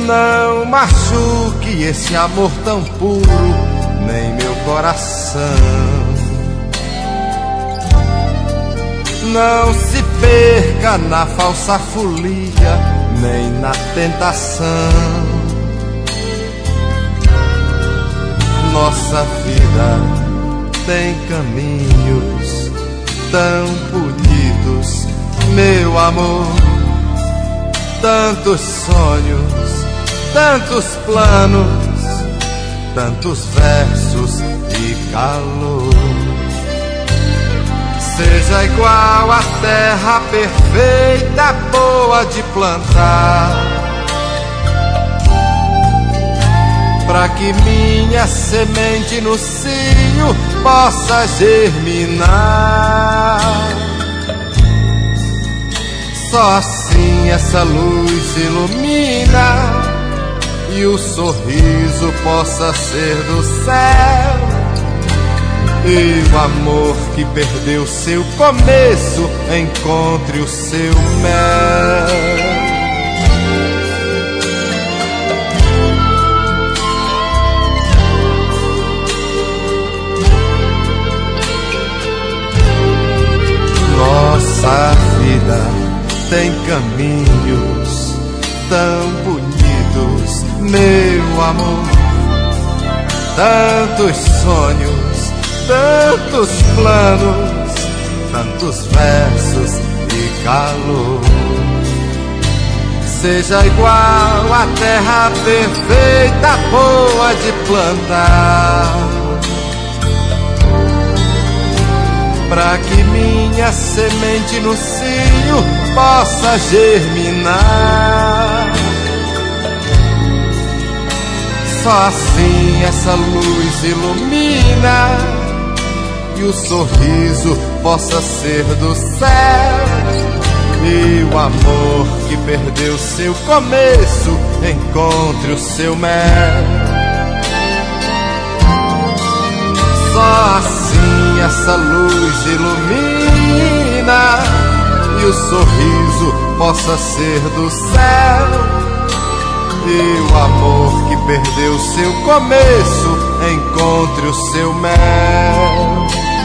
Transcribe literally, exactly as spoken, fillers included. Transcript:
Não machuque esse amor tão puro, nem meu coração. Não se perca na falsa folia, nem na tentação. Nossa vida tem caminhos tão bonitos, meu amor. Tantos sonhos, tantos planos, tantos versos e calor. Seja igual à terra perfeita, boa de plantar, pra que minha semente no cio possa germinar. Só assim essa luz ilumina e o sorriso possa ser do céu. E o amor que perdeu seu começo encontre o seu mel. Nossa vida tem caminhos tão bonitos, meu amor. Tantos sonhos, tantos planos, tantos versos e calor. Seja igual à terra perfeita, boa de plantar, pra que minha semente no cio possa germinar. Só assim essa luz ilumina e o sorriso possa ser do céu. E o amor que perdeu seu começo encontre o seu mel. Só assim essa luz ilumina e o sorriso possa ser do céu. E o amor que perdeu seu começo encontre o seu mel.